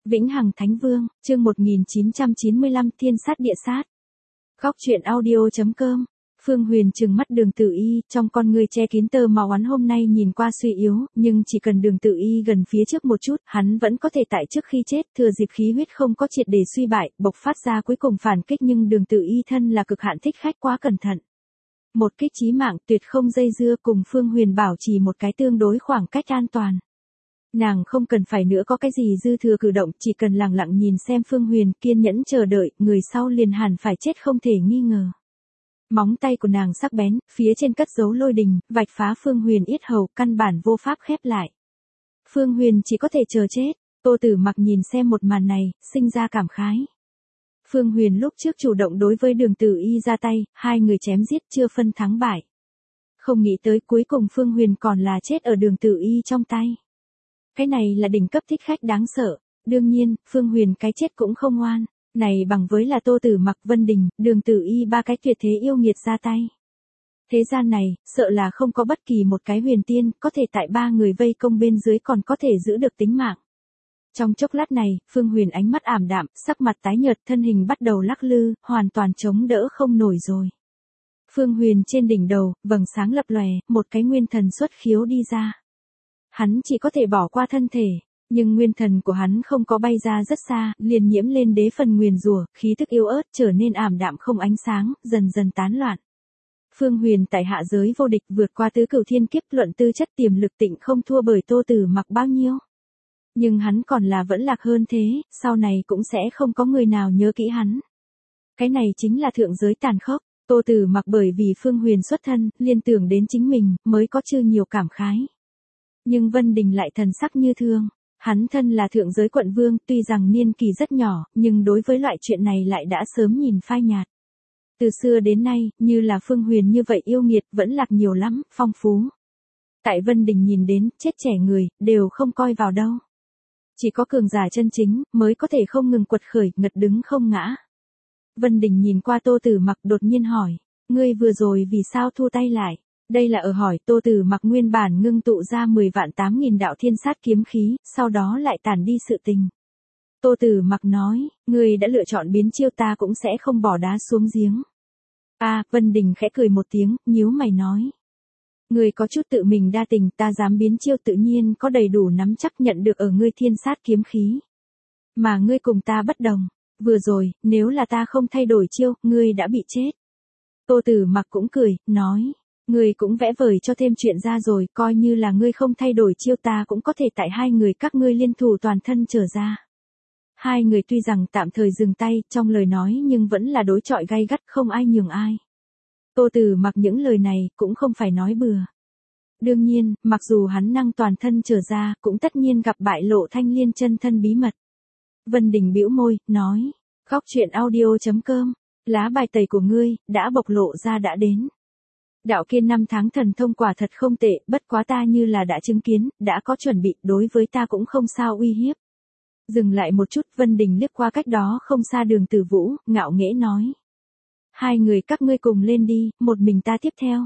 Vĩnh Hằng Thánh Vương, chương 1995 Thiên sát địa sát. Góc truyện audio.com. Phương Huyền trừng mắt Đường Tử Y, trong con người che kín tơ máu oán hôm nay nhìn qua suy yếu, nhưng chỉ cần Đường Tử Y gần phía trước một chút, hắn vẫn có thể tại trước khi chết, thừa dịp khí huyết không có triệt để suy bại, bộc phát ra cuối cùng phản kích, nhưng Đường Tử Y thân là cực hạn thích khách quá cẩn thận. Một kích chí mạng tuyệt không dây dưa, cùng Phương Huyền bảo trì một cái tương đối khoảng cách an toàn. Nàng không cần phải nữa có cái gì dư thừa cử động, chỉ cần lặng lặng nhìn xem Phương Huyền, kiên nhẫn chờ đợi, người sau liền hẳn phải chết không thể nghi ngờ. Móng tay của nàng sắc bén, phía trên cất giấu lôi đình, vạch phá Phương Huyền yết hầu, căn bản vô pháp khép lại. Phương Huyền chỉ có thể chờ chết. Tô Tử Mặc nhìn xem một màn này, sinh ra cảm khái. Phương Huyền lúc trước chủ động đối với Đường Tử Y ra tay, hai người chém giết chưa phân thắng bại. Không nghĩ tới cuối cùng Phương Huyền còn là chết ở Đường Tử Y trong tay. Cái này là đỉnh cấp thích khách đáng sợ. Đương nhiên, Phương Huyền cái chết cũng không oan. Này bằng với là Tô Tử Mặc, Vân Đình, Đường Tử Y ba cái tuyệt thế yêu nghiệt ra tay. Thế gian này, sợ là không có bất kỳ một cái huyền tiên, có thể tại ba người vây công bên dưới còn có thể giữ được tính mạng. Trong chốc lát này, Phương Huyền ánh mắt ảm đạm, sắc mặt tái nhợt, thân hình bắt đầu lắc lư, hoàn toàn chống đỡ không nổi rồi. Phương Huyền trên đỉnh đầu, vầng sáng lập lòe, một cái nguyên thần xuất khiếu đi ra. Hắn chỉ có thể bỏ qua thân thể, nhưng nguyên thần của hắn không có bay ra rất xa, liền nhiễm lên đế phần nguyền rủa, khí tức yếu ớt trở nên ảm đạm không ánh sáng, dần dần tán loạn. Phương Huyền tại hạ giới vô địch, vượt qua tứ cửu thiên kiếp, luận tư chất tiềm lực tịnh không thua bởi Tô Tử Mặc bao nhiêu. Nhưng hắn còn là vẫn lạc hơn thế, sau này cũng sẽ không có người nào nhớ kỹ hắn. Cái này chính là thượng giới tàn khốc. Tô Tử Mặc bởi vì Phương Huyền xuất thân, liên tưởng đến chính mình, mới có chưa nhiều cảm khái. Nhưng Vân Đình lại thần sắc như thương. Hắn thân là thượng giới quận vương, tuy rằng niên kỳ rất nhỏ, nhưng đối với loại chuyện này lại đã sớm nhìn phai nhạt. Từ xưa đến nay, như là Phương Huyền như vậy yêu nghiệt vẫn lạc nhiều lắm, phong phú. Tại Vân Đình nhìn đến, chết trẻ người, đều không coi vào đâu. Chỉ có cường giả chân chính, mới có thể không ngừng quật khởi, ngật đứng không ngã. Vân Đình nhìn qua Tô Tử Mặc đột nhiên hỏi, ngươi vừa rồi vì sao thu tay lại? Đây là ở hỏi. Tô Tử Mặc nguyên bản ngưng tụ ra 10 vạn 8.000 đạo thiên sát kiếm khí, sau đó lại tản đi sự tình. Tô Tử Mặc nói, ngươi đã lựa chọn biến chiêu, ta cũng sẽ không bỏ đá xuống giếng. Vân Đình khẽ cười một tiếng, nhíu mày nói. Ngươi có chút tự mình đa tình, ta dám biến chiêu tự nhiên có đầy đủ nắm chắc nhận được ở ngươi thiên sát kiếm khí. Mà ngươi cùng ta bất đồng. Vừa rồi, nếu là ta không thay đổi chiêu, ngươi đã bị chết. Tô Tử Mặc cũng cười, nói. Ngươi cũng vẽ vời cho thêm chuyện ra rồi, coi như là ngươi không thay đổi chiêu, ta cũng có thể tại hai người các ngươi liên thủ toàn thân trở ra. Hai người tuy rằng tạm thời dừng tay, trong lời nói nhưng vẫn là đối chọi gay gắt, không ai nhường ai. Tô Tử Mặc những lời này, cũng không phải nói bừa. Đương nhiên, mặc dù hắn năng toàn thân trở ra, cũng tất nhiên gặp bại lộ Thanh Liên chân thân bí mật. Vân Đình bĩu môi, nói, góc truyện audio.com, lá bài tẩy của ngươi, đã bộc lộ ra đã đến. Đạo kia 5 tháng thần thông quả thật không tệ, bất quá ta như là đã chứng kiến, đã có chuẩn bị, đối với ta cũng không sao uy hiếp. Dừng lại một chút, Vân Đình liếc qua cách đó không xa Đường Tử Vũ, ngạo nghễ nói. Hai người các ngươi cùng lên đi, một mình ta tiếp theo.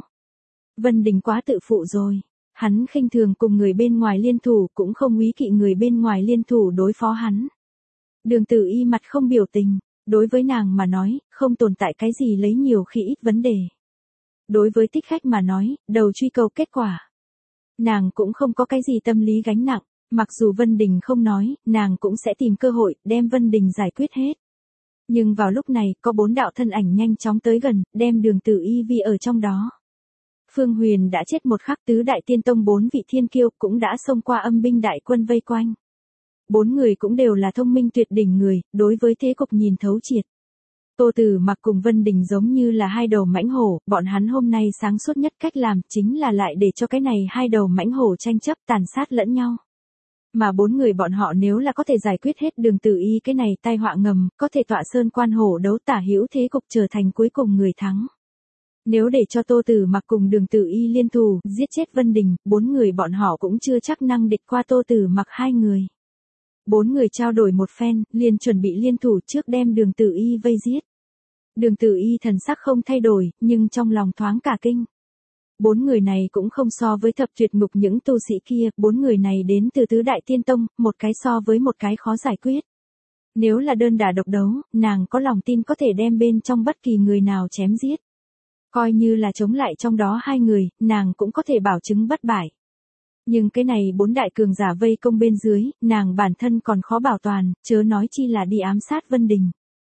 Vân Đình quá tự phụ rồi. Hắn khinh thường cùng người bên ngoài liên thủ, cũng không úy kỵ người bên ngoài liên thủ đối phó hắn. Đường Tử Y mặt không biểu tình, đối với nàng mà nói, không tồn tại cái gì lấy nhiều khi ít vấn đề. Đối với thích khách mà nói, đầu truy cầu kết quả. Nàng cũng không có cái gì tâm lý gánh nặng, mặc dù Vân Đình không nói, nàng cũng sẽ tìm cơ hội, đem Vân Đình giải quyết hết. Nhưng vào lúc này, có 4 đạo thân ảnh nhanh chóng tới gần, đem Đường Tử Y vi ở trong đó. Phương Huyền đã chết một khắc, tứ đại tiên tông 4 vị thiên kiêu cũng đã xông qua âm binh đại quân vây quanh. 4 người cũng đều là thông minh tuyệt đỉnh người, đối với thế cục nhìn thấu triệt. Tô Tử Mặc cùng Vân Đình giống như là hai đầu mãnh hổ, bọn hắn hôm nay sáng suốt nhất cách làm chính là lại để cho cái này hai đầu mãnh hổ tranh chấp tàn sát lẫn nhau. Mà 4 người bọn họ nếu là có thể giải quyết hết Đường Tử Y cái này tai họa ngầm, có thể tọa sơn quan hổ đấu tả hữu thế cục trở thành cuối cùng người thắng. Nếu để cho Tô Tử Mặc cùng Đường Tử Y liên thủ, giết chết Vân Đình, 4 người bọn họ cũng chưa chắc năng địch qua Tô Tử Mặc hai người. 4 người trao đổi một phen, liền chuẩn bị liên thủ trước đem Đường Tử Y vây giết. Đường Tử Y thần sắc không thay đổi, nhưng trong lòng thoáng cả kinh. 4 người này cũng không so với thập tuyệt ngục những tu sĩ kia, 4 người này đến từ tứ đại tiên tông, một cái so với một cái khó giải quyết. Nếu là đơn đả độc đấu, nàng có lòng tin có thể đem bên trong bất kỳ người nào chém giết. Coi như là chống lại trong đó hai người, nàng cũng có thể bảo chứng bất bại. Nhưng cái này bốn đại cường giả vây công bên dưới, nàng bản thân còn khó bảo toàn, chớ nói chi là đi ám sát Vân Đình.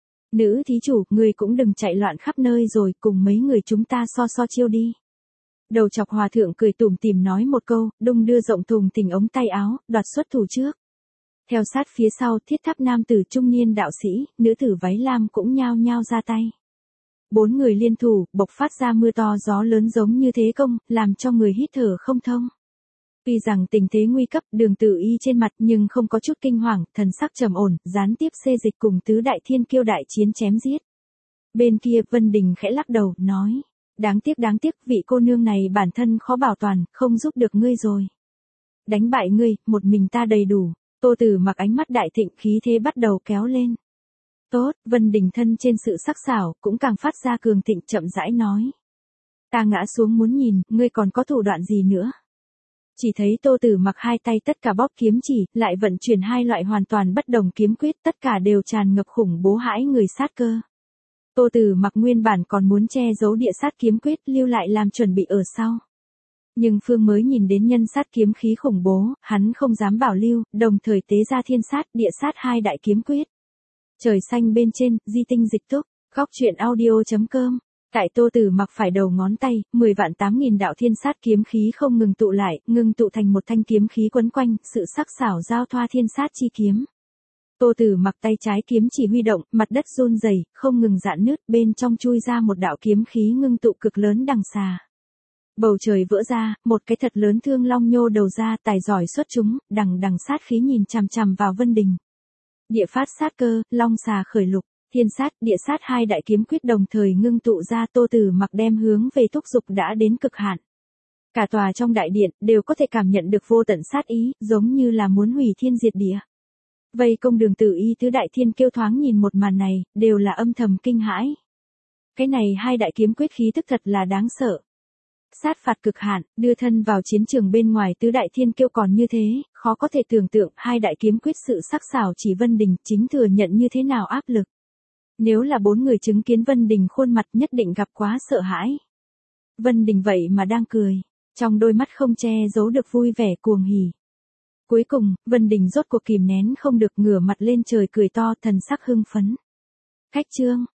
Nữ thí chủ, ngươi cũng đừng chạy loạn khắp nơi rồi, cùng mấy người chúng ta so chiêu đi. Đầu chọc hòa thượng cười tủm tỉm nói một câu, đung đưa rộng thùng thình ống tay áo, đoạt xuất thủ trước. Theo sát phía sau, thiết tháp nam tử trung niên đạo sĩ, nữ tử váy lam cũng nhao nhao ra tay. Bốn người liên thủ, bộc phát ra mưa to gió lớn giống như thế công, làm cho người hít thở không thông. Tuy rằng tình thế nguy cấp, Đường Tử Y trên mặt nhưng không có chút kinh hoàng, thần sắc trầm ổn, gián tiếp xê dịch cùng tứ đại thiên kiêu đại chiến chém giết. Bên kia Vân Đình khẽ lắc đầu, nói, đáng tiếc, vị cô nương này bản thân khó bảo toàn, không giúp được ngươi rồi. Đánh bại ngươi, một mình ta đầy đủ. Tô Tử Mặc ánh mắt đại thịnh, khí thế bắt đầu kéo lên. Tốt, Vân Đình thân trên sự sắc sảo, cũng càng phát ra cường thịnh, chậm rãi nói. Ta ngã xuống muốn nhìn, ngươi còn có thủ đoạn gì nữa. Chỉ thấy Tô Tử Mặc hai tay tất cả bóp kiếm chỉ, lại vận chuyển hai loại hoàn toàn bất đồng kiếm quyết, tất cả đều tràn ngập khủng bố hãi người sát cơ. Tô Tử Mặc nguyên bản còn muốn che giấu địa sát kiếm quyết, lưu lại làm chuẩn bị ở sau. Nhưng Phương mới nhìn đến nhân sát kiếm khí khủng bố, hắn không dám bảo lưu, đồng thời tế ra thiên sát, địa sát hai đại kiếm quyết. Trời xanh bên trên, di tinh dịch túc, góc truyện audio.com. Tại Tô Tử Mặc phải đầu ngón tay, 10.000 đạo thiên sát kiếm khí không ngừng tụ lại, ngừng tụ thành một thanh kiếm khí quấn quanh, sự sắc sảo giao thoa thiên sát chi kiếm. Tô Tử Mặc tay trái kiếm chỉ huy động, mặt đất run rẩy, không ngừng rạn nứt, bên trong chui ra một đạo kiếm khí ngưng tụ cực lớn đằng xà. Bầu trời vỡ ra, một cái thật lớn thương long nhô đầu ra, tài giỏi xuất chúng, đằng sát khí nhìn chằm chằm vào Vân Đình. Địa phát sát cơ, long xà khởi lục, thiên sát, địa sát hai đại kiếm quyết đồng thời ngưng tụ ra. Tô Tử Mặc đem hướng về thúc dục đã đến cực hạn. Cả tòa trong đại điện, đều có thể cảm nhận được vô tận sát ý, giống như là muốn hủy thiên diệt địa. Vây công Đường Tử Y tứ đại thiên kiêu thoáng nhìn một màn này, đều là âm thầm kinh hãi. Cái này hai đại kiếm quyết khí tức thật là đáng sợ. Sát phạt cực hạn, đưa thân vào chiến trường bên ngoài tứ đại thiên kiêu còn như thế, khó có thể tưởng tượng hai đại kiếm quyết sự sắc sảo chỉ Vân Đình chính thừa nhận như thế nào áp lực. Nếu là bốn người chứng kiến Vân Đình khuôn mặt nhất định gặp quá sợ hãi. Vân Đình vậy mà đang cười, trong đôi mắt không che giấu được vui vẻ cuồng hỉ. Cuối cùng, Vân Đình rốt cuộc kìm nén không được ngửa mặt lên trời cười to, thần sắc hưng phấn. Khách chương.